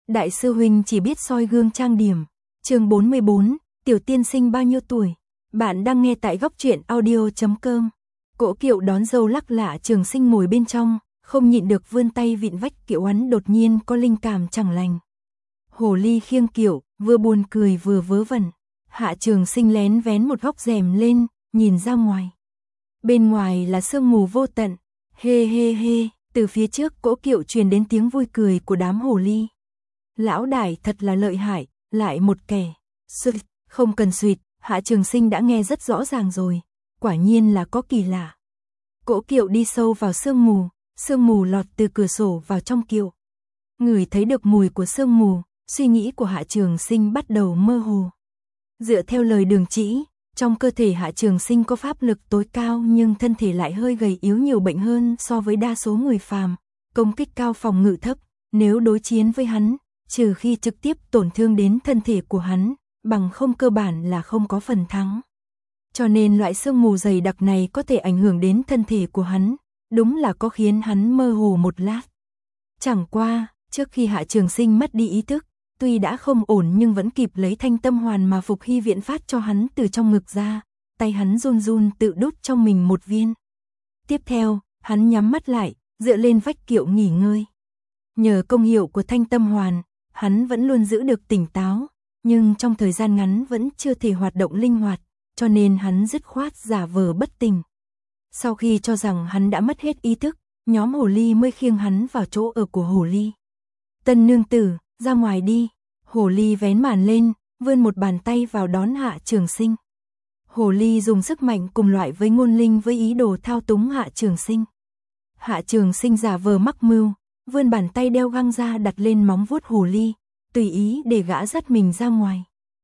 Đại sư huynh chỉ biết soi gương trang điểm. Chương 44, tiểu tiên sinh bao nhiêu tuổi? Bạn đang nghe tại góc truyện audio.com. Cỗ kiệu đón dâu lắc lạ Trường Sinh ngồi bên trong, không nhịn được vươn tay vịn vách kiệu, hắn đột nhiên có linh cảm chẳng lành. Hồ ly khiêng kiệu, vừa buồn cười vừa vớ vẩn. Hạ Trường Sinh lén vén một góc rèm lên, nhìn ra ngoài. Bên ngoài là sương mù vô tận. Hê hê hê, từ phía trước cỗ kiệu truyền đến tiếng vui cười của đám hồ ly. Lão đại thật là lợi hại, lại một kẻ. Xuyệt, không cần xuyệt, Hạ Trường Sinh đã nghe rất rõ ràng rồi. Quả nhiên là có kỳ lạ. Cỗ kiệu đi sâu vào sương mù lọt từ cửa sổ vào trong kiệu. Ngửi thấy được mùi của sương mù, suy nghĩ của Hạ Trường Sinh bắt đầu mơ hồ. Dựa theo lời Đường Chỉ, trong cơ thể Hạ Trường Sinh có pháp lực tối cao nhưng thân thể lại hơi gầy yếu, nhiều bệnh hơn so với đa số người phàm, công kích cao phòng ngự thấp, nếu đối chiến với hắn, trừ khi trực tiếp tổn thương đến thân thể của hắn, bằng không cơ bản là không có phần thắng. Cho nên loại sương mù dày đặc này có thể ảnh hưởng đến thân thể của hắn, đúng là có khiến hắn mơ hồ một lát. Chẳng qua, trước khi Hạ Trường Sinh mất đi ý thức, tuy đã không ổn nhưng vẫn kịp lấy thanh tâm hoàn mà Phục Hy viện phát cho hắn từ trong ngực ra, tay hắn run run tự đút trong mình một viên. Tiếp theo, hắn nhắm mắt lại, dựa lên vách kiệu nghỉ ngơi. Nhờ công hiệu của thanh tâm hoàn, hắn vẫn luôn giữ được tỉnh táo, nhưng trong thời gian ngắn vẫn chưa thể hoạt động linh hoạt, cho nên hắn dứt khoát giả vờ bất tỉnh. Sau khi cho rằng hắn đã mất hết ý thức, nhóm hồ ly mới khiêng hắn vào chỗ ở của hồ ly. Tân nương tử, ra ngoài đi. Hồ ly vén màn lên, vươn một bàn tay vào đón Hạ Trường Sinh. Hồ ly dùng sức mạnh cùng loại với ngôn linh với ý đồ thao túng Hạ Trường Sinh. Hạ Trường Sinh giả vờ mắc mưu, vươn bàn tay đeo găng ra đặt lên móng vuốt hồ ly, tùy ý để gã dắt mình ra ngoài.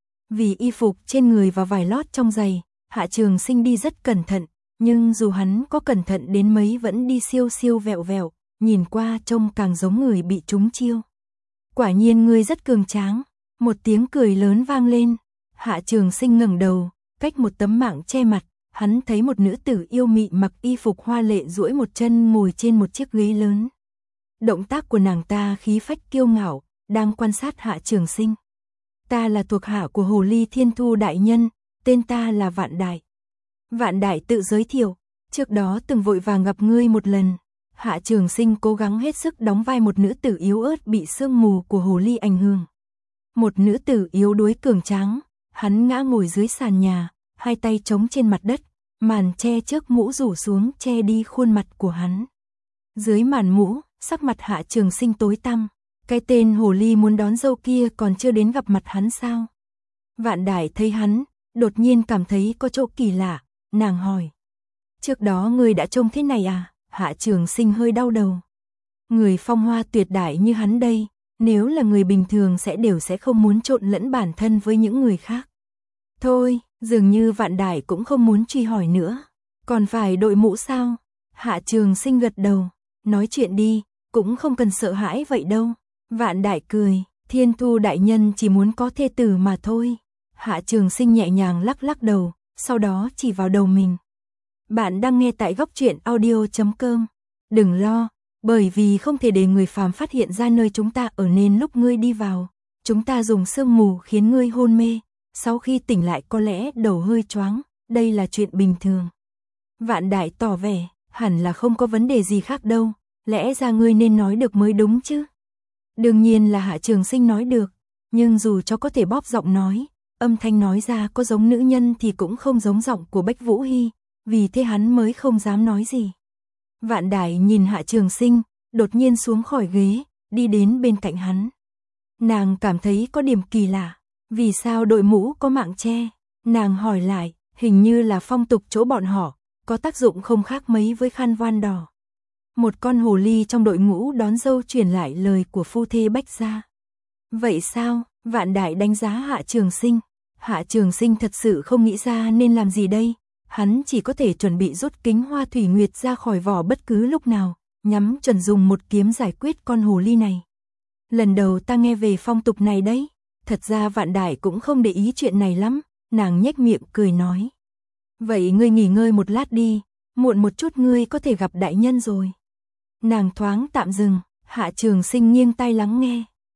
Vì y phục trên người và vải lót trong giày, Hạ Trường Sinh đi rất cẩn thận, nhưng dù hắn có cẩn thận đến mấy vẫn đi siêu siêu vẹo vẹo, nhìn qua trông càng giống người bị trúng chiêu. Quả nhiên ngươi rất cường tráng. Một tiếng cười lớn vang lên. Hạ Trường Sinh ngẩng đầu, cách một tấm mảng che mặt, hắn thấy một nữ tử yêu mị mặc y phục hoa lệ duỗi một chân ngồi trên một chiếc ghế lớn. Động tác của nàng ta khí phách kiêu ngạo, đang quan sát Hạ Trường Sinh. Ta là thuộc hạ của Hồ Ly Thiên Thu đại nhân, tên ta là Vạn Đại. Vạn Đại tự giới thiệu, trước đó từng vội vàng gặp ngươi một lần. Hạ Trường Sinh cố gắng hết sức đóng vai một nữ tử yếu ớt bị sương mù của hồ ly ảnh hưởng. Một nữ tử yếu đuối cường tráng, hắn ngã ngồi dưới sàn nhà, hai tay chống trên mặt đất, màn che trước mũ rủ xuống che đi khuôn mặt của hắn. Dưới màn mũ, sắc mặt Hạ Trường Sinh tối tăm, cái tên hồ ly muốn đón dâu kia còn chưa đến gặp mặt hắn sao? Vạn Đại thấy hắn, đột nhiên cảm thấy có chỗ kỳ lạ, nàng hỏi. Trước đó ngươi đã trông thế này à? Hạ Trường Sinh hơi đau đầu. Người phong hoa tuyệt đại như hắn đây, nếu là người bình thường sẽ không muốn trộn lẫn bản thân với những người khác. Thôi, dường như Vạn Đại cũng không muốn truy hỏi nữa. Còn phải đội mũ sao? Hạ Trường Sinh gật đầu. Nói chuyện đi, cũng không cần sợ hãi vậy đâu. Vạn Đại cười, Thiên Thu đại nhân chỉ muốn có thê tử mà thôi. Hạ Trường Sinh nhẹ nhàng lắc lắc đầu, sau đó chỉ vào đầu mình. Bạn đang nghe tại góc truyện audio.com. Đừng lo, bởi vì không thể để người phàm phát hiện ra nơi chúng ta ở nên lúc ngươi đi vào, chúng ta dùng sương mù khiến ngươi hôn mê, sau khi tỉnh lại có lẽ đầu hơi choáng, đây là chuyện bình thường. Vạn Đại tỏ vẻ, hẳn là không có vấn đề gì khác đâu, lẽ ra ngươi nên nói được mới đúng chứ. Đương nhiên là Hạ Trường Sinh nói được, nhưng dù cho có thể bóp giọng nói, âm thanh nói ra có giống nữ nhân thì cũng không giống giọng của Bách Vũ Hy. Vì thế hắn mới không dám nói gì. Vạn Đại nhìn Hạ Trường Sinh, đột nhiên xuống khỏi ghế, đi đến bên cạnh hắn. Nàng cảm thấy có điểm kỳ lạ, vì sao đội mũ có mạng che? Nàng hỏi lại, hình như là phong tục chỗ bọn họ, có tác dụng không khác mấy với khăn voan đỏ. Một con hồ ly trong đội ngũ đón dâu truyền lại lời của phu thê Bách gia. Vậy sao? Vạn Đại đánh giá Hạ Trường Sinh. Hạ Trường Sinh thật sự không nghĩ ra nên làm gì đây. Hắn chỉ có thể chuẩn bị rút kính hoa thủy nguyệt ra khỏi vỏ bất cứ lúc nào, nhắm chuẩn dùng một kiếm giải quyết con hồ ly này. Lần đầu ta nghe về phong tục này đấy. Thật ra Vạn Đại cũng không để ý chuyện này lắm, nàng nhếch miệng cười nói. Vậy ngươi nghỉ ngơi một lát đi, muộn một chút ngươi có thể gặp đại nhân rồi. Nàng thoáng tạm dừng, Hạ Trường Sinh nghiêng tai lắng nghe.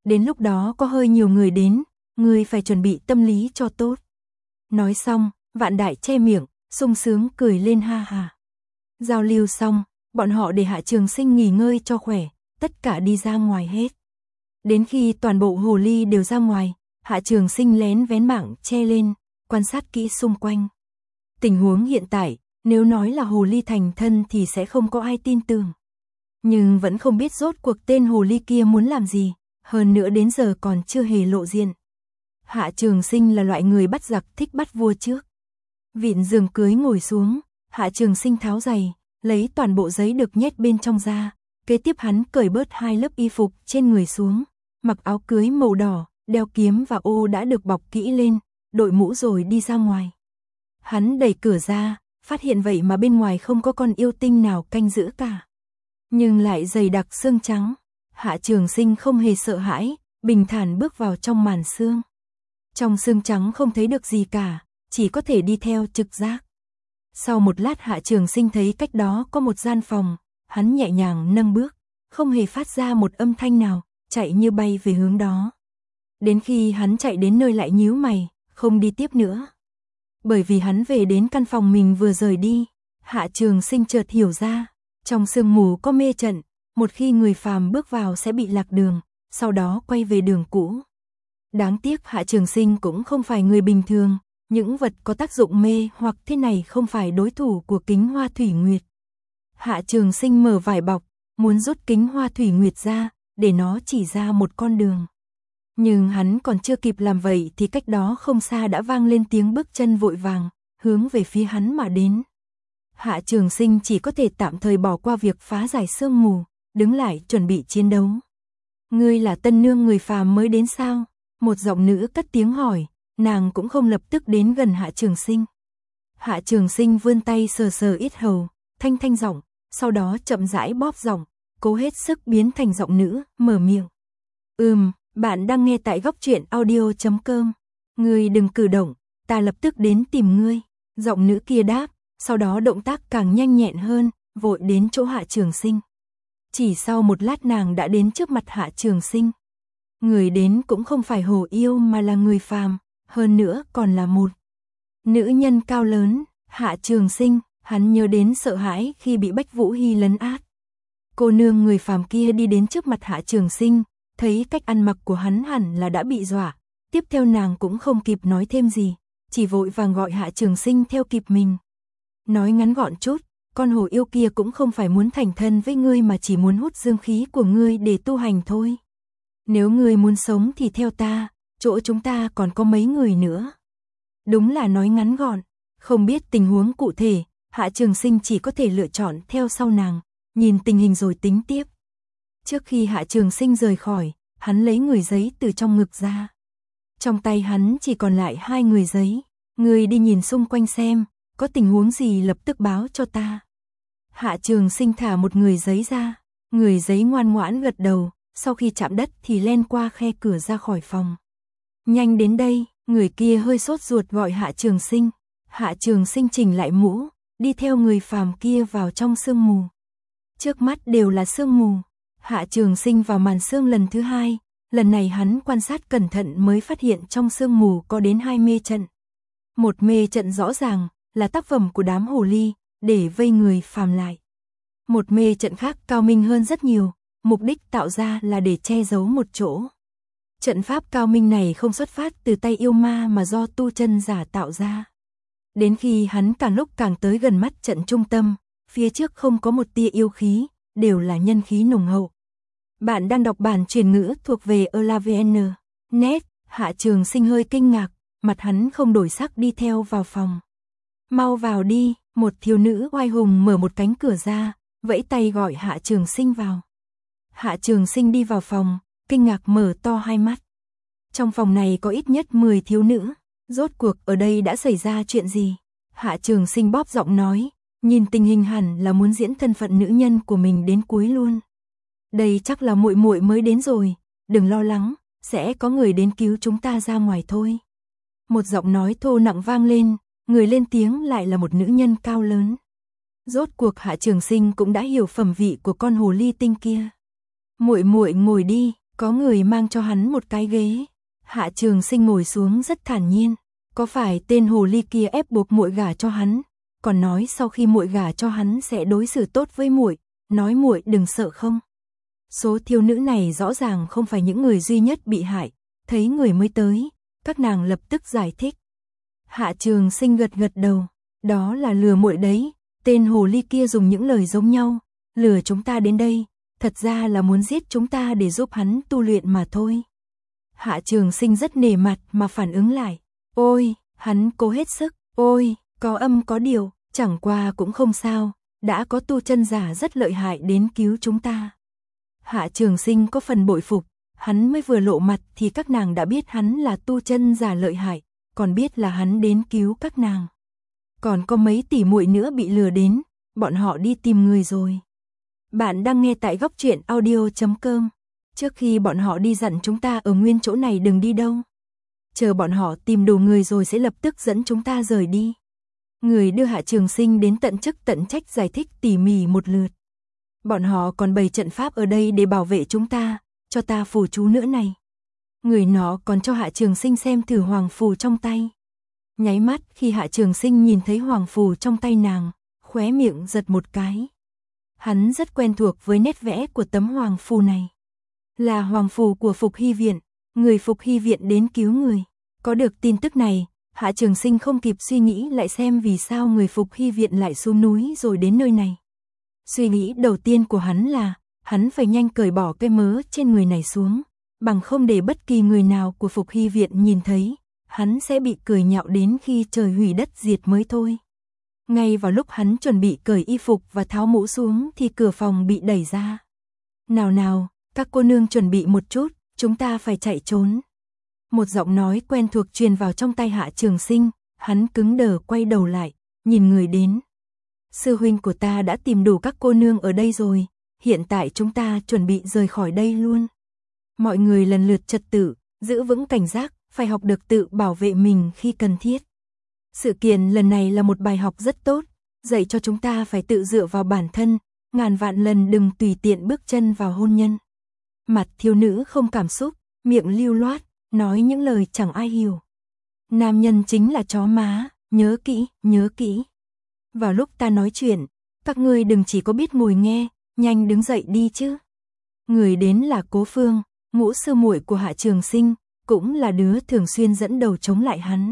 Đến lúc đó có hơi nhiều người đến, ngươi phải chuẩn bị tâm lý cho tốt. Nói xong, Vạn Đại che miệng, sung sướng cười lên ha ha. Giao lưu xong, bọn họ để Hạ Trường Sinh nghỉ ngơi cho khỏe, tất cả đi ra ngoài hết. Đến khi toàn bộ hồ ly đều ra ngoài, Hạ Trường Sinh lén vén mảng che lên, quan sát kỹ xung quanh. Tình huống hiện tại, nếu nói là hồ ly thành thân thì sẽ không có ai tin tưởng. Nhưng vẫn không biết rốt cuộc tên hồ ly kia muốn làm gì, hơn nữa đến giờ còn chưa hề lộ diện. Hạ Trường Sinh là loại người bắt giặc thích bắt vua trước. Vịn giường cưới ngồi xuống, Hạ Trường Sinh tháo giày, lấy toàn bộ giấy được nhét bên trong ra, kế tiếp hắn cởi bớt 2 lớp y phục trên người xuống, mặc áo cưới màu đỏ, đeo kiếm và ô đã được bọc kỹ lên, đội mũ rồi đi ra ngoài. Hắn đẩy cửa ra, phát hiện vậy mà bên ngoài không có con yêu tinh nào canh giữ cả. Nhưng lại dày đặc sương trắng, Hạ Trường Sinh không hề sợ hãi, bình thản bước vào trong màn sương. Trong sương trắng không thấy được gì cả, chỉ có thể đi theo trực giác. Sau một lát Hạ Trường Sinh thấy cách đó có một gian phòng, hắn nhẹ nhàng nâng bước, không hề phát ra một âm thanh nào, chạy như bay về hướng đó. Đến khi hắn chạy đến nơi lại nhíu mày, không đi tiếp nữa. Bởi vì hắn về đến căn phòng mình vừa rời đi, Hạ Trường Sinh chợt hiểu ra, trong sương mù có mê trận, một khi người phàm bước vào sẽ bị lạc đường, sau đó quay về đường cũ. Đáng tiếc Hạ Trường Sinh cũng không phải người bình thường, những vật có tác dụng mê hoặc thế này không phải đối thủ của kính hoa thủy nguyệt. Hạ Trường Sinh mở vải bọc, muốn rút kính hoa thủy nguyệt ra, để nó chỉ ra một con đường. Nhưng hắn còn chưa kịp làm vậy thì cách đó không xa đã vang lên tiếng bước chân vội vàng, hướng về phía hắn mà đến. Hạ Trường Sinh chỉ có thể tạm thời bỏ qua việc phá giải sương mù, đứng lại chuẩn bị chiến đấu. Ngươi là tân nương người phàm mới đến sao? Một giọng nữ cất tiếng hỏi, nàng cũng không lập tức đến gần Hạ Trường Sinh. Hạ Trường Sinh vươn tay sờ sờ yết hầu, thanh thanh giọng, sau đó chậm rãi bóp giọng, cố hết sức biến thành giọng nữ, mở miệng. Bạn đang nghe tại góc truyện audio.com. Ngươi đừng cử động, ta lập tức đến tìm ngươi. Giọng nữ kia đáp, sau đó động tác càng nhanh nhẹn hơn, vội đến chỗ Hạ Trường Sinh. Chỉ sau một lát nàng đã đến trước mặt Hạ Trường Sinh. Người đến cũng không phải hồ yêu mà là người phàm, hơn nữa còn là một nữ nhân cao lớn. Hạ Trường Sinh, hắn nhớ đến sợ hãi khi bị Bách Vũ Hy lấn át. Cô nương người phàm kia đi đến trước mặt Hạ Trường Sinh, thấy cách ăn mặc của hắn hẳn là đã bị dọa, tiếp theo nàng cũng không kịp nói thêm gì, chỉ vội vàng gọi Hạ Trường Sinh theo kịp mình. Nói ngắn gọn chút, con hồ yêu kia cũng không phải muốn thành thân với ngươi mà chỉ muốn hút dương khí của ngươi để tu hành thôi. Nếu ngươi muốn sống thì theo ta, chỗ chúng ta còn có mấy người nữa. Đúng là nói ngắn gọn, không biết tình huống cụ thể, Hạ Trường Sinh chỉ có thể lựa chọn theo sau nàng, nhìn tình hình rồi tính tiếp. Trước khi Hạ Trường Sinh rời khỏi, hắn lấy người giấy từ trong ngực ra. Trong tay hắn chỉ còn lại 2 người giấy, ngươi đi nhìn xung quanh xem, có tình huống gì lập tức báo cho ta. Hạ Trường Sinh thả một người giấy ra, người giấy ngoan ngoãn gật đầu, sau khi chạm đất thì len qua khe cửa ra khỏi phòng. Nhanh đến đây, người kia hơi sốt ruột gọi Hạ Trường Sinh. Hạ Trường Sinh chỉnh lại mũ, đi theo người phàm kia vào trong sương mù. Trước mắt đều là sương mù. Hạ Trường Sinh vào màn sương lần thứ 2, lần này hắn quan sát cẩn thận mới phát hiện trong sương mù có đến 2 mê trận. Một mê trận rõ ràng là tác phẩm của đám hồ ly, để vây người phàm lại. Một mê trận khác cao minh hơn rất nhiều, mục đích tạo ra là để che giấu một chỗ. Trận pháp cao minh này không xuất phát từ tay yêu ma mà do tu chân giả tạo ra. Đến khi hắn càng lúc càng tới gần mắt trận trung tâm, phía trước không có một tia yêu khí, đều là nhân khí nồng hậu. Bạn đang đọc bản truyền ngữ thuộc về EulaVN.net. Hạ Trường Sinh hơi kinh ngạc, mặt hắn không đổi sắc đi theo vào phòng. Mau vào đi, một thiếu nữ oai hùng mở một cánh cửa ra, vẫy tay gọi Hạ Trường Sinh vào. Hạ Trường Sinh đi vào phòng, kinh ngạc mở to hai mắt. Trong phòng này có ít nhất 10 thiếu nữ, rốt cuộc ở đây đã xảy ra chuyện gì? Hạ Trường Sinh bóp giọng nói, nhìn tình hình hẳn là muốn diễn thân phận nữ nhân của mình đến cuối luôn. Đây chắc là muội muội mới đến rồi, đừng lo lắng, sẽ có người đến cứu chúng ta ra ngoài thôi. Một giọng nói thô nặng vang lên, người lên tiếng lại là một nữ nhân cao lớn. Rốt cuộc Hạ Trường Sinh cũng đã hiểu phẩm vị của con hồ ly tinh kia. Muội muội ngồi đi, Có người mang cho hắn một cái ghế. Hạ Trường Sinh ngồi xuống rất thản nhiên. Có phải tên hồ ly kia ép buộc muội gả cho hắn, còn nói sau khi muội gả cho hắn sẽ đối xử tốt với muội, nói muội đừng sợ không? Số thiếu nữ này rõ ràng không phải những người duy nhất bị hại, thấy người mới tới, các nàng lập tức giải thích. Hạ Trường Sinh gật gật đầu, đó là lừa muội đấy, tên hồ ly kia dùng những lời giống nhau, lừa chúng ta đến đây, thật ra là muốn giết chúng ta để giúp hắn tu luyện mà thôi. Hạ Trường Sinh rất nể mặt mà phản ứng lại, ôi, hắn cố hết sức, ôi, có âm có điều, chẳng qua cũng không sao, đã có tu chân giả rất lợi hại đến cứu chúng ta. Hạ Trường Sinh có phần bội phục, hắn mới vừa lộ mặt thì các nàng đã biết hắn là tu chân giả lợi hại, còn biết là hắn đến cứu các nàng. Còn có mấy tỷ muội nữa bị lừa đến, bọn họ đi tìm người rồi. Bạn đang nghe tại góc truyện audio.com. Trước khi bọn họ đi dặn chúng ta ở nguyên chỗ này đừng đi đâu. Chờ bọn họ tìm đủ người rồi sẽ lập tức dẫn chúng ta rời đi. Người đưa Hạ Trường Sinh đến tận chức tận trách giải thích tỉ mỉ một lượt. Bọn họ còn bày trận pháp ở đây để bảo vệ chúng ta, cho ta phù chú nữa này. Người nó còn cho Hạ Trường Sinh xem thử hoàng phù trong tay. Nháy mắt khi Hạ Trường Sinh nhìn thấy hoàng phù trong tay nàng, khóe miệng giật một cái. Hắn rất quen thuộc với nét vẽ của tấm hoàng phù này. Là hoàng phù của Phục Hy Viện, người Phục Hy Viện đến cứu người. Có được tin tức này, Hạ Trường Sinh không kịp suy nghĩ lại xem vì sao người Phục Hy Viện lại xuống núi rồi đến nơi này. Suy nghĩ đầu tiên của hắn là, hắn phải nhanh cởi bỏ cái mớ trên người này xuống, bằng không để bất kỳ người nào của Phục Hy Viện nhìn thấy, hắn sẽ bị cười nhạo đến khi trời hủy đất diệt mới thôi. Ngay vào lúc hắn chuẩn bị cởi y phục và tháo mũ xuống thì cửa phòng bị đẩy ra. Nào nào, các cô nương chuẩn bị một chút, chúng ta phải chạy trốn. Một giọng nói quen thuộc truyền vào trong tai Hạ Trường Sinh, hắn cứng đờ quay đầu lại, nhìn người đến. Sư huynh của ta đã tìm đủ các cô nương ở đây rồi, hiện tại chúng ta chuẩn bị rời khỏi đây luôn. Mọi người lần lượt trật tự, giữ vững cảnh giác, phải học được tự bảo vệ mình khi cần thiết. Sự kiện lần này là một bài học rất tốt, dạy cho chúng ta phải tự dựa vào bản thân, ngàn vạn lần đừng tùy tiện bước chân vào hôn nhân. Mặt thiếu nữ không cảm xúc, miệng lưu loát, nói những lời chẳng ai hiểu. Nam nhân chính là chó má, nhớ kỹ, nhớ kỹ. Vào lúc ta nói chuyện, các ngươi đừng chỉ có biết ngồi nghe, nhanh đứng dậy đi chứ. Người đến là Cố Phương, ngũ sư muội của Hạ Trường Sinh, cũng là đứa thường xuyên dẫn đầu chống lại hắn.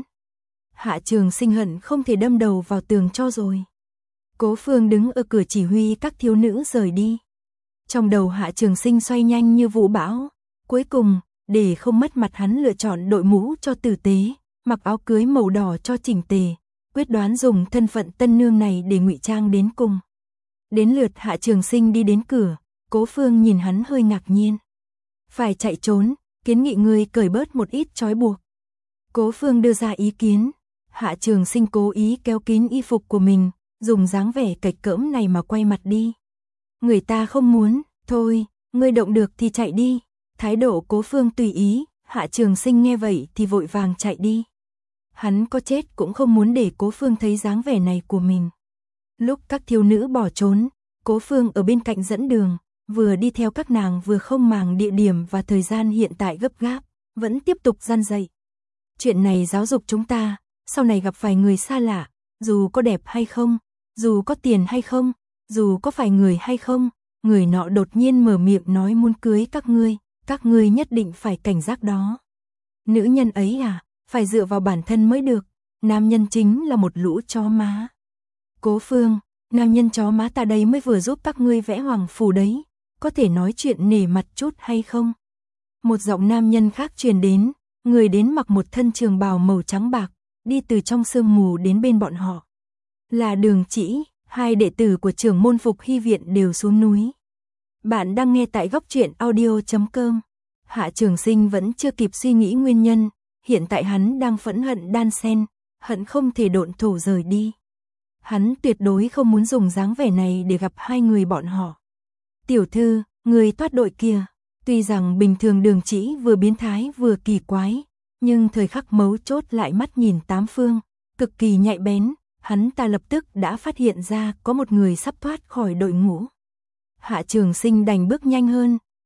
Hạ Trường Sinh hận không thể đâm đầu vào tường cho rồi. Cố Phương đứng ở cửa chỉ huy các thiếu nữ rời đi. Trong đầu Hạ Trường Sinh xoay nhanh như vũ bão. Cuối cùng, để không mất mặt hắn lựa chọn đội mũ cho tử tế, mặc áo cưới màu đỏ cho chỉnh tề, quyết đoán dùng thân phận tân nương này để ngụy trang đến cùng. Đến lượt Hạ Trường Sinh đi đến cửa, Cố Phương nhìn hắn hơi ngạc nhiên. Phải chạy trốn, kiến nghị người cởi bớt một ít trói buộc. Cố Phương đưa ra ý kiến. Hạ Trường Sinh cố ý kéo kín y phục của mình, dùng dáng vẻ cạch cỡm này mà quay mặt đi. Người ta không muốn, thôi, ngươi động được thì chạy đi. Thái độ Cố Phương tùy ý, Hạ Trường Sinh nghe vậy thì vội vàng chạy đi. Hắn có chết cũng không muốn để Cố Phương thấy dáng vẻ này của mình. Lúc các thiếu nữ bỏ trốn, Cố Phương ở bên cạnh dẫn đường, vừa đi theo các nàng vừa không màng địa điểm và thời gian hiện tại gấp gáp, vẫn tiếp tục răn dạy. Chuyện này giáo dục chúng ta, sau này gặp phải người xa lạ, dù có đẹp hay không, dù có tiền hay không, dù có phải người hay không, người nọ đột nhiên mở miệng nói muốn cưới các ngươi nhất định phải cảnh giác đó. Nữ nhân ấy à, phải dựa vào bản thân mới được, nam nhân chính là một lũ chó má. Cố Phương, nam nhân chó má ta đây mới vừa giúp các ngươi vẽ hoàng phù đấy, có thể nói chuyện nể mặt chút hay không? Một giọng nam nhân khác truyền đến, người đến mặc một thân trường bào màu trắng bạc, đi từ trong sương mù đến bên bọn họ. Là Đường Chỉ, hai đệ tử của trưởng môn Phục Hy Viện đều xuống núi. Bạn đang nghe tại góc truyện audio.com. Hạ Trường Sinh vẫn chưa kịp suy nghĩ nguyên nhân, hiện tại hắn đang phẫn hận đan sen, hận không thể độn thổ rời đi. Hắn tuyệt đối không muốn dùng dáng vẻ này để gặp hai người bọn họ. Tiểu thư, người thoát đội kia, tuy rằng bình thường Đường Chỉ vừa biến thái vừa kỳ quái, nhưng thời khắc mấu chốt lại mắt nhìn tám phương, cực kỳ nhạy bén, hắn ta lập tức đã phát hiện ra có một người sắp thoát khỏi đội ngũ. Hạ Trường Sinh đành bước nhanh hơn,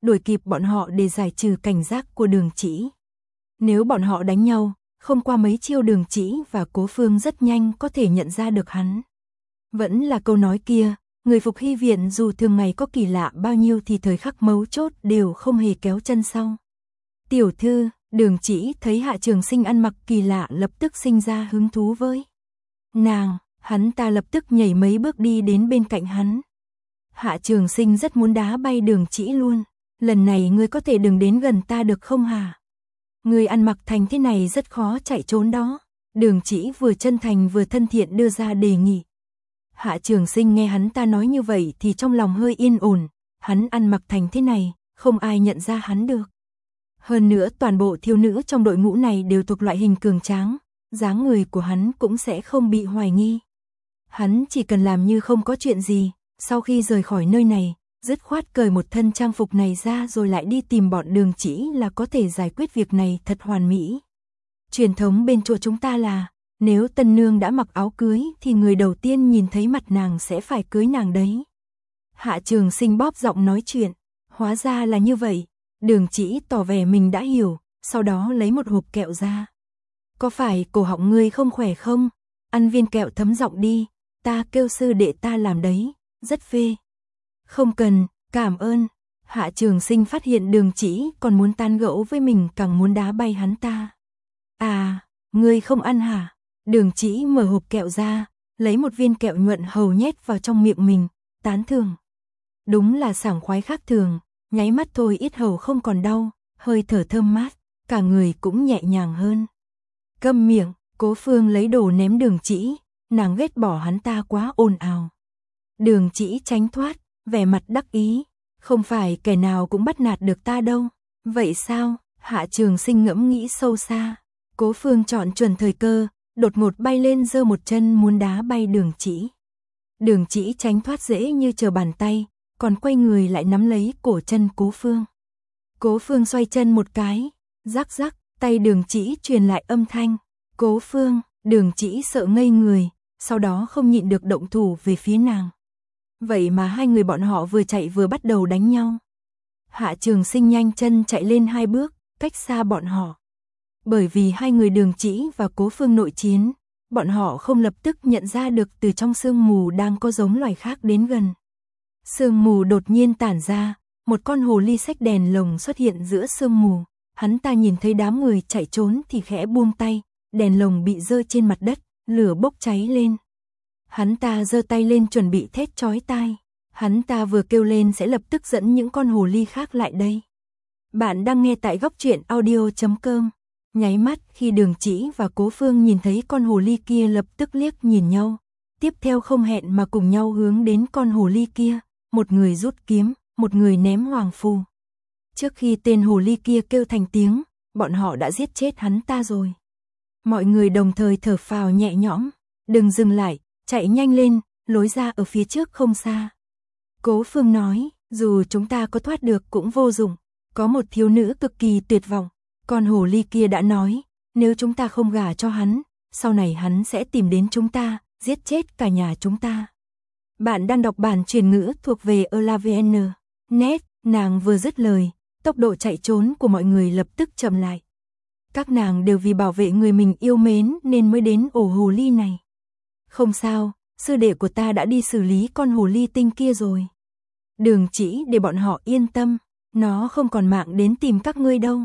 đuổi kịp bọn họ để giải trừ cảnh giác của Đường Chỉ. Nếu bọn họ đánh nhau, không qua mấy chiêu Đường Chỉ và Cố Phương rất nhanh có thể nhận ra được hắn. Vẫn là câu nói kia, người Phục Hy Viện dù thường ngày có kỳ lạ bao nhiêu thì thời khắc mấu chốt đều không hề kéo chân sau. Tiểu thư, Đường Chỉ thấy Hạ Trường Sinh ăn mặc kỳ lạ lập tức sinh ra hứng thú với nàng, hắn ta lập tức nhảy mấy bước đi đến bên cạnh hắn. Hạ Trường Sinh rất muốn đá bay Đường Chỉ luôn, lần này ngươi có thể đừng đến gần ta được không hả? Ngươi ăn mặc thành thế này rất khó chạy trốn đó. Đường Chỉ vừa chân thành vừa thân thiện đưa ra đề nghị. Hạ Trường Sinh nghe hắn ta nói như vậy thì trong lòng hơi yên ổn, hắn ăn mặc thành thế này, không ai nhận ra hắn được. Hơn nữa toàn bộ thiếu nữ trong đội ngũ này đều thuộc loại hình cường tráng, dáng người của hắn cũng sẽ không bị hoài nghi. Hắn chỉ cần làm như không có chuyện gì, sau khi rời khỏi nơi này, dứt khoát cởi một thân trang phục này ra rồi lại đi tìm bọn Đường Chỉ là có thể giải quyết việc này thật hoàn mỹ. Truyền thống bên chùa chúng ta là, nếu tân nương đã mặc áo cưới thì người đầu tiên nhìn thấy mặt nàng sẽ phải cưới nàng đấy. Hạ Trường Sinh bóp giọng nói chuyện, hóa ra là như vậy. Đường Chỉ tỏ vẻ mình đã hiểu, sau đó lấy một hộp kẹo ra. Có phải cổ họng ngươi không khỏe không? Ăn viên kẹo thấm giọng đi, ta kêu sư đệ ta làm đấy, rất phê. Không cần, cảm ơn. Hạ Trường Sinh phát hiện Đường Chỉ còn muốn tán gẫu với mình càng muốn đá bay hắn ta. À, ngươi không ăn hả? Đường Chỉ mở hộp kẹo ra, lấy một viên kẹo nhuận hầu nhét vào trong miệng mình, tán thưởng. Đúng là sảng khoái khác thường, nháy mắt thôi yết hầu không còn đau, hơi thở thơm mát, cả người cũng nhẹ nhàng hơn. Câm miệng, Cố Phương lấy đồ ném Đường Chỉ, nàng ghét bỏ hắn ta quá ồn ào. Đường Chỉ tránh thoát, vẻ mặt đắc ý, không phải kẻ nào cũng bắt nạt được ta đâu. Vậy sao? Hạ Trường Sinh ngẫm nghĩ sâu xa. Cố Phương chọn chuẩn thời cơ, đột ngột bay lên giơ một chân muốn đá bay Đường Chỉ. Đường Chỉ tránh thoát dễ như trở bàn tay, còn quay người lại nắm lấy cổ chân Cố Phương. Cố Phương xoay chân một cái, rắc rắc, tay Đường Chỉ truyền lại âm thanh. Cố Phương, Đường Chỉ sợ ngây người, sau đó không nhịn được động thủ về phía nàng. Vậy mà hai người bọn họ vừa chạy vừa bắt đầu đánh nhau. Hạ Trường Sinh nhanh chân chạy lên 2 bước, cách xa bọn họ. Bởi vì hai người Đường Chỉ và Cố Phương nội chiến, bọn họ không lập tức nhận ra được từ trong sương mù đang có giống loài khác đến gần. Sương mù đột nhiên tản ra, một con hồ ly xách đèn lồng xuất hiện giữa sương mù. Hắn ta nhìn thấy đám người chạy trốn thì khẽ buông tay, đèn lồng bị rơi trên mặt đất, lửa bốc cháy lên. Hắn ta giơ tay lên chuẩn bị thét chói tai. Hắn ta vừa kêu lên sẽ lập tức dẫn những con hồ ly khác lại đây. Bạn đang nghe tại góc truyện audio.com. Nháy mắt khi Đường Chỉ và Cố Phương nhìn thấy con hồ ly kia lập tức liếc nhìn nhau. Tiếp theo không hẹn mà cùng nhau hướng đến con hồ ly kia. Một người rút kiếm, một người ném hoàng phù. Trước khi tên hồ ly kia kêu thành tiếng, bọn họ đã giết chết hắn ta rồi. Mọi người đồng thời thở phào nhẹ nhõm. Đừng dừng lại, chạy nhanh lên, lối ra ở phía trước không xa. Cố Phương nói, dù chúng ta có thoát được cũng vô dụng. Có một thiếu nữ cực kỳ tuyệt vọng. Con hồ ly kia đã nói, nếu chúng ta không gả cho hắn, sau này hắn sẽ tìm đến chúng ta, giết chết cả nhà chúng ta. Bạn đang đọc bản truyền ngữ thuộc về ELAVN.net. Nàng vừa dứt lời, tốc độ chạy trốn của mọi người lập tức chậm lại. Các nàng đều vì bảo vệ người mình yêu mến nên mới đến ổ hồ ly này. Không sao, sư đệ của ta đã đi xử lý con hồ ly tinh kia rồi. Đường Chỉ để bọn họ yên tâm, nó không còn mạng đến tìm các ngươi đâu.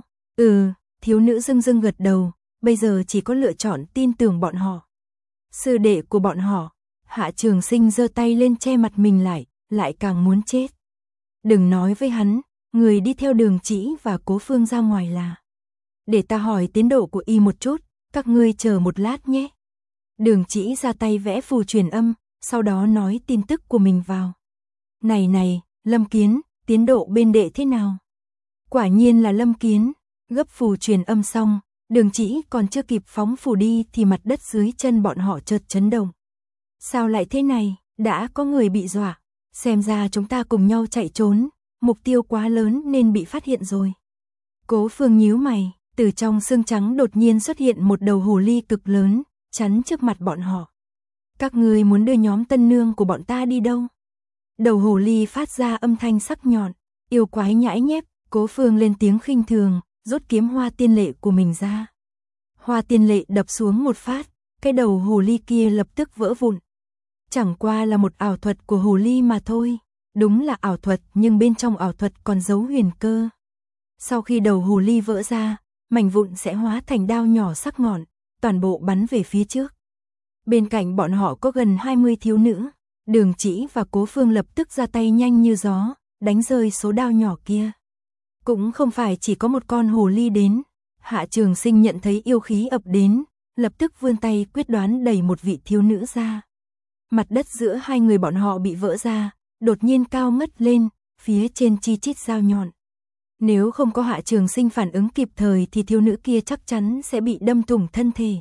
Thiếu nữ dưng dưng gật đầu, bây giờ chỉ có lựa chọn tin tưởng bọn họ. Sư đệ của bọn họ. Hạ Trường Sinh giơ tay lên che mặt mình lại càng muốn chết. Đừng nói với hắn, người đi theo Đường Chỉ và Cố Phương ra ngoài là. Để ta hỏi tiến độ của y một chút, các ngươi chờ một lát nhé. Đường Chỉ ra tay vẽ phù truyền âm, sau đó nói tin tức của mình vào. Này, Lâm Kiến, tiến độ bên đệ thế nào? Quả nhiên là Lâm Kiến, gấp phù truyền âm xong, Đường Chỉ còn chưa kịp phóng phù đi thì mặt đất dưới chân bọn họ chợt chấn động. Sao lại thế này, đã có người bị dọa, xem ra chúng ta cùng nhau chạy trốn, mục tiêu quá lớn nên bị phát hiện rồi. Cố Phương nhíu mày, từ trong xương trắng đột nhiên xuất hiện một đầu hồ ly cực lớn, chắn trước mặt bọn họ. Các ngươi muốn đưa nhóm tân nương của bọn ta đi đâu? Đầu hồ ly phát ra âm thanh sắc nhọn, Yêu quái nhãi nhép, Cố Phương lên tiếng khinh thường, rút kiếm hoa tiên lệ của mình ra. Hoa tiên lệ đập xuống một phát, cái đầu hồ ly kia lập tức vỡ vụn. Chẳng qua là một ảo thuật của hồ ly mà thôi. Đúng là ảo thuật, nhưng bên trong ảo thuật còn giấu huyền cơ. Sau khi đầu hồ ly vỡ ra, mảnh vụn sẽ hóa thành đao nhỏ sắc nhọn, toàn bộ bắn về phía trước. Bên cạnh bọn họ có gần 20 thiếu nữ, Đường Chỉ và Cố Phương lập tức ra tay nhanh như gió, đánh rơi số đao nhỏ kia. Cũng không phải chỉ có một con hồ ly đến, Hạ Trường Sinh nhận thấy yêu khí ập đến, lập tức vươn tay quyết đoán đẩy một vị thiếu nữ ra. Mặt đất giữa hai người bọn họ bị vỡ ra, đột nhiên cao ngất lên, phía trên chi chít dao nhọn. Nếu không có Hạ Trường Sinh phản ứng kịp thời thì thiếu nữ kia chắc chắn sẽ bị đâm thủng thân thể.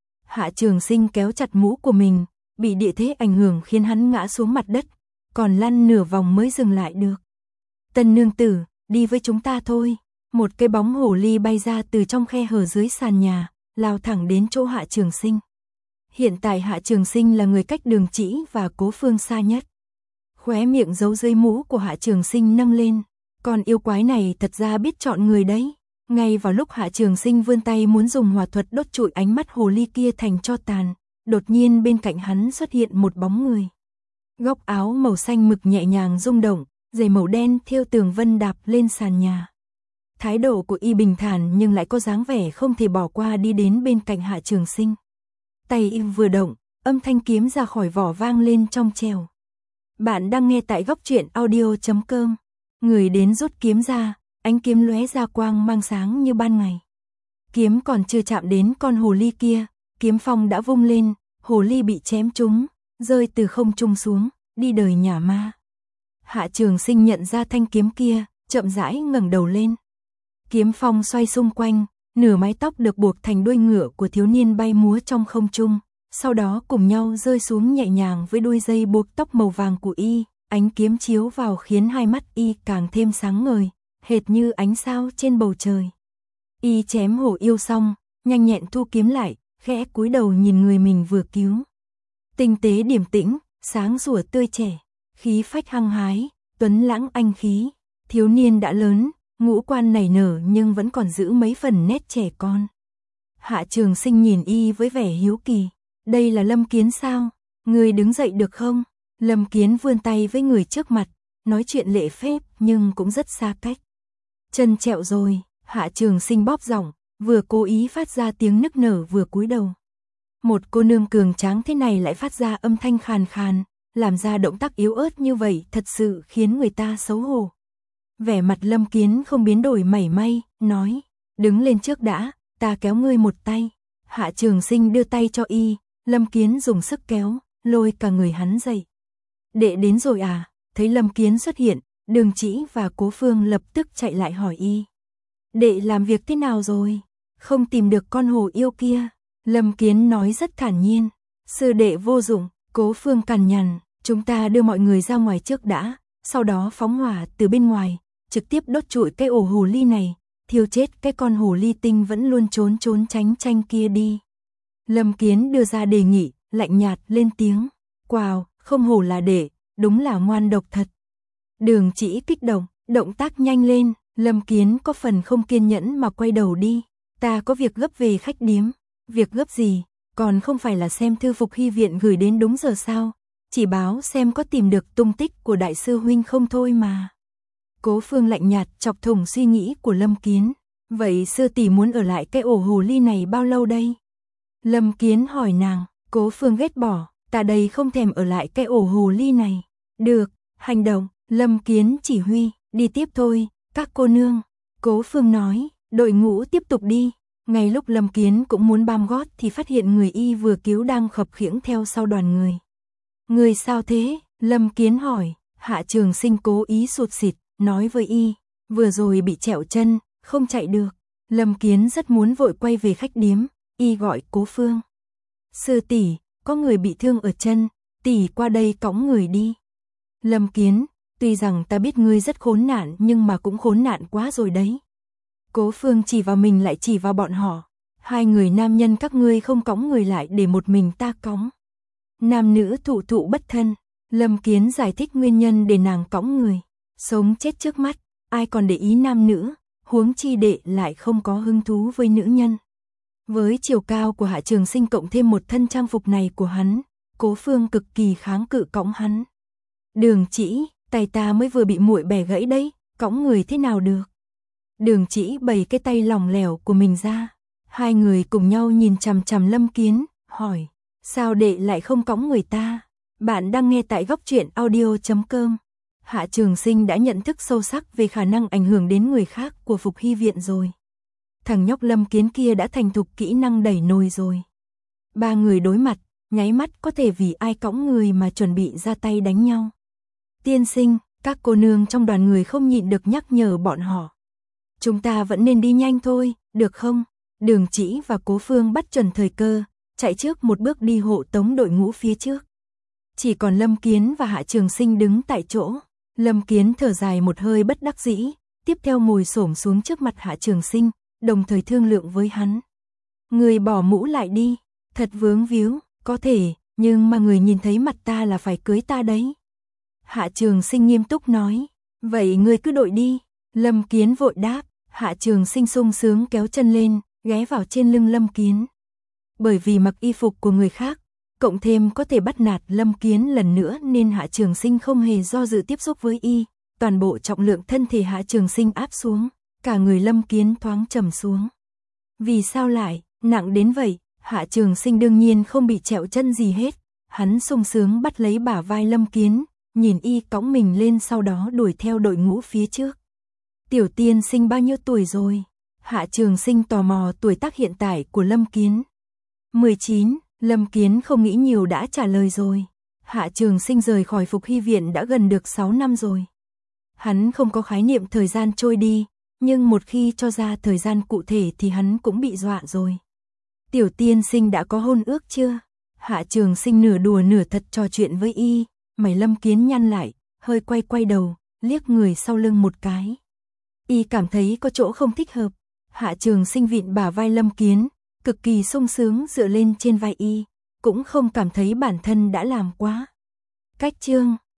Hạ Trường Sinh kéo chặt mũ của mình, bị địa thế ảnh hưởng khiến hắn ngã xuống mặt đất, còn lăn nửa vòng mới dừng lại được. Tân nương tử, đi với chúng ta thôi. Một cái bóng hồ ly bay ra từ trong khe hở dưới sàn nhà, lao thẳng đến chỗ Hạ Trường Sinh. Hiện tại Hạ Trường Sinh là người cách Đường Chỉ và Cố Phương xa nhất. Khóe miệng giấu dưới mũ của Hạ Trường Sinh nâng lên. Còn yêu quái này thật ra biết chọn người đấy. Ngay vào lúc Hạ Trường Sinh vươn tay muốn dùng hỏa thuật đốt trụi ánh mắt hồ ly kia thành tro tàn, đột nhiên bên cạnh hắn xuất hiện một bóng người. Góc áo màu xanh mực nhẹ nhàng rung động, giày màu đen thêu tường vân đạp lên sàn nhà. Thái độ của y bình thản nhưng lại có dáng vẻ không thể bỏ qua đi đến bên cạnh Hạ Trường Sinh. Tay y vừa động, âm thanh kiếm ra khỏi vỏ vang lên trong trẻo. Bạn đang nghe tại góc truyện audio.com. Người đến rút kiếm ra, ánh kiếm lóe ra quang mang sáng như ban ngày. Kiếm còn chưa chạm đến con hồ ly kia, kiếm phong đã vung lên, hồ ly bị chém trúng, rơi từ không trung xuống, đi đời nhà ma. Hạ Trường Sinh nhận ra thanh kiếm kia, chậm rãi ngẩng đầu lên. Kiếm phong xoay xung quanh, nửa mái tóc được buộc thành đuôi ngựa của thiếu niên bay múa trong không trung, sau đó cùng nhau rơi xuống nhẹ nhàng với đuôi dây buộc tóc màu vàng của y. Ánh kiếm chiếu vào khiến hai mắt y càng thêm sáng ngời, hệt như ánh sao trên bầu trời. Y chém hổ yêu xong, nhanh nhẹn thu kiếm lại, khẽ cúi đầu nhìn người mình vừa cứu. Tinh tế điềm tĩnh, sáng sủa tươi trẻ, khí phách hăng hái, tuấn lãng anh khí. Thiếu niên đã lớn, ngũ quan nảy nở nhưng vẫn còn giữ mấy phần nét trẻ con. Hạ Trường Sinh nhìn y với vẻ hiếu kỳ. Đây là Lâm Kiến sao? Người đứng dậy được không? Lâm Kiến vươn tay với người trước mặt, nói chuyện lễ phép nhưng cũng rất xa cách. Chân trẹo rồi, Hạ Trường Sinh bóp giọng, vừa cố ý phát ra tiếng nức nở vừa cúi đầu. Một cô nương cường tráng thế này lại phát ra âm thanh khàn khàn, làm ra động tác yếu ớt như vậy thật sự khiến người ta xấu hổ. Vẻ mặt Lâm Kiến không biến đổi mảy may, nói, đứng lên trước đã, ta kéo ngươi một tay. Hạ Trường Sinh đưa tay cho y, Lâm Kiến dùng sức kéo, lôi cả người hắn dậy. Đệ đến rồi à? Thấy Lâm Kiến xuất hiện, Đường Chỉ và Cố Phương lập tức chạy lại hỏi y. Đệ làm việc thế nào rồi? Không tìm được con hồ yêu kia. Lâm Kiến nói rất thản nhiên. Sư đệ vô dụng, Cố Phương cằn nhằn, chúng ta đưa mọi người ra ngoài trước đã, sau đó phóng hỏa từ bên ngoài, trực tiếp đốt trụi cái ổ hồ ly này, thiêu chết cái con hồ ly tinh vẫn luôn trốn tránh tranh kia đi. Lâm Kiến đưa ra đề nghị, lạnh nhạt lên tiếng. Wow, không hổ là đệ, đúng là ngoan độc thật. Đường Chỉ kích động, động tác nhanh lên, Lâm Kiến có phần không kiên nhẫn mà quay đầu đi. Ta có việc gấp về khách điếm. Việc gấp gì? Còn không phải là xem thư Phục Hy viện gửi đến đúng giờ sao? Chỉ báo xem có tìm được tung tích của đại sư huynh không thôi mà. Cố Phương lạnh nhạt chọc thủng suy nghĩ của Lâm Kiến. Vậy sư tỷ muốn ở lại cái ổ hồ ly này bao lâu đây? Lâm Kiến hỏi nàng. Cố Phương ghét bỏ, ta đây không thèm ở lại cái ổ hồ ly này. Được, hành động. Lâm Kiến chỉ huy, đi tiếp thôi, các cô nương. Cố Phương nói, đội ngũ tiếp tục đi. Ngay lúc Lâm Kiến cũng muốn bám gót thì phát hiện người y vừa cứu đang khập khiễng theo sau đoàn người. Người sao thế? Lâm Kiến hỏi. Hạ Trường Sinh cố ý sụt sịt, nói với y, vừa rồi bị trẹo chân, không chạy được. Lâm Kiến rất muốn vội quay về khách điếm, y gọi Cố Phương. Sư tỷ, có người bị thương ở chân, tỷ qua đây cõng người đi. Lâm Kiến, tuy rằng ta biết ngươi rất khốn nạn nhưng mà cũng khốn nạn quá rồi đấy. Cố Phương chỉ vào mình lại chỉ vào bọn họ. Hai người nam nhân các ngươi không cõng người lại để một mình ta cõng. Nam nữ thụ thụ bất thân. Lâm Kiến giải thích nguyên nhân để nàng cõng người. Sống chết trước mắt, ai còn để ý nam nữ, huống chi đệ lại không có hứng thú với nữ nhân. Với chiều cao của Hạ Trường Sinh cộng thêm một thân trang phục này của hắn, Cố Phương cực kỳ kháng cự cõng hắn. Đường Chỉ, tay ta mới vừa bị muội bẻ gãy đấy, cõng người thế nào được. Đường Chỉ bày cái tay lỏng lẻo của mình ra. Hai người cùng nhau nhìn chằm chằm Lâm Kiến, hỏi, sao đệ lại không cõng người ta? Bạn đang nghe tại góc truyện audio.com. Hạ Trường Sinh đã nhận thức sâu sắc về khả năng ảnh hưởng đến người khác của Phục Hy Viện rồi. Thằng nhóc Lâm Kiến kia đã thành thục kỹ năng đẩy nồi rồi. Ba người đối mặt, nháy mắt có thể vì ai cõng người mà chuẩn bị ra tay đánh nhau. Tiên sinh, các cô nương trong đoàn người không nhịn được nhắc nhở bọn họ. Chúng ta vẫn nên đi nhanh thôi, được không? Đường Chỉ và Cố Phương bắt chuẩn thời cơ, chạy trước một bước đi hộ tống đội ngũ phía trước. Chỉ còn Lâm Kiến và Hạ Trường Sinh đứng tại chỗ. Lâm Kiến thở dài một hơi bất đắc dĩ, tiếp theo ngồi xổm xuống trước mặt Hạ Trường Sinh, đồng thời thương lượng với hắn. Người bỏ mũ lại đi, thật vướng víu, có thể, nhưng mà người nhìn thấy mặt ta là phải cưới ta đấy. Hạ Trường Sinh nghiêm túc nói, vậy người cứ đội đi. Lâm Kiến vội đáp, Hạ Trường Sinh sung sướng kéo chân lên, ghé vào trên lưng Lâm Kiến. Bởi vì mặc y phục của người khác, cộng thêm có thể bắt nạt Lâm Kiến lần nữa nên Hạ Trường Sinh không hề do dự tiếp xúc với y, toàn bộ trọng lượng thân thể Hạ Trường Sinh áp xuống, cả người Lâm Kiến thoáng trầm xuống. Vì sao lại nặng đến vậy? Hạ Trường Sinh đương nhiên không bị trẹo chân gì hết, hắn sung sướng bắt lấy bả vai Lâm Kiến, nhìn y cõng mình lên sau đó đuổi theo đội ngũ phía trước. Tiểu tiên sinh bao nhiêu tuổi rồi? Hạ Trường Sinh tò mò tuổi tác hiện tại của Lâm Kiến. 19, Lâm Kiến không nghĩ nhiều đã trả lời rồi. Hạ Trường Sinh rời khỏi Phục Hy Viện đã gần được 6 năm rồi. Hắn không có khái niệm thời gian trôi đi, nhưng một khi cho ra thời gian cụ thể thì hắn cũng bị dọa rồi. Tiểu tiên sinh đã có hôn ước chưa? Hạ Trường Sinh nửa đùa nửa thật trò chuyện với y, mày Lâm Kiến nhăn lại, hơi quay đầu, liếc người sau lưng một cái. Y cảm thấy có chỗ không thích hợp. Hạ Trường Sinh vịn bả vai Lâm Kiến, cực kỳ sung sướng dựa lên trên vai y, cũng không cảm thấy bản thân đã làm quá. Cách chương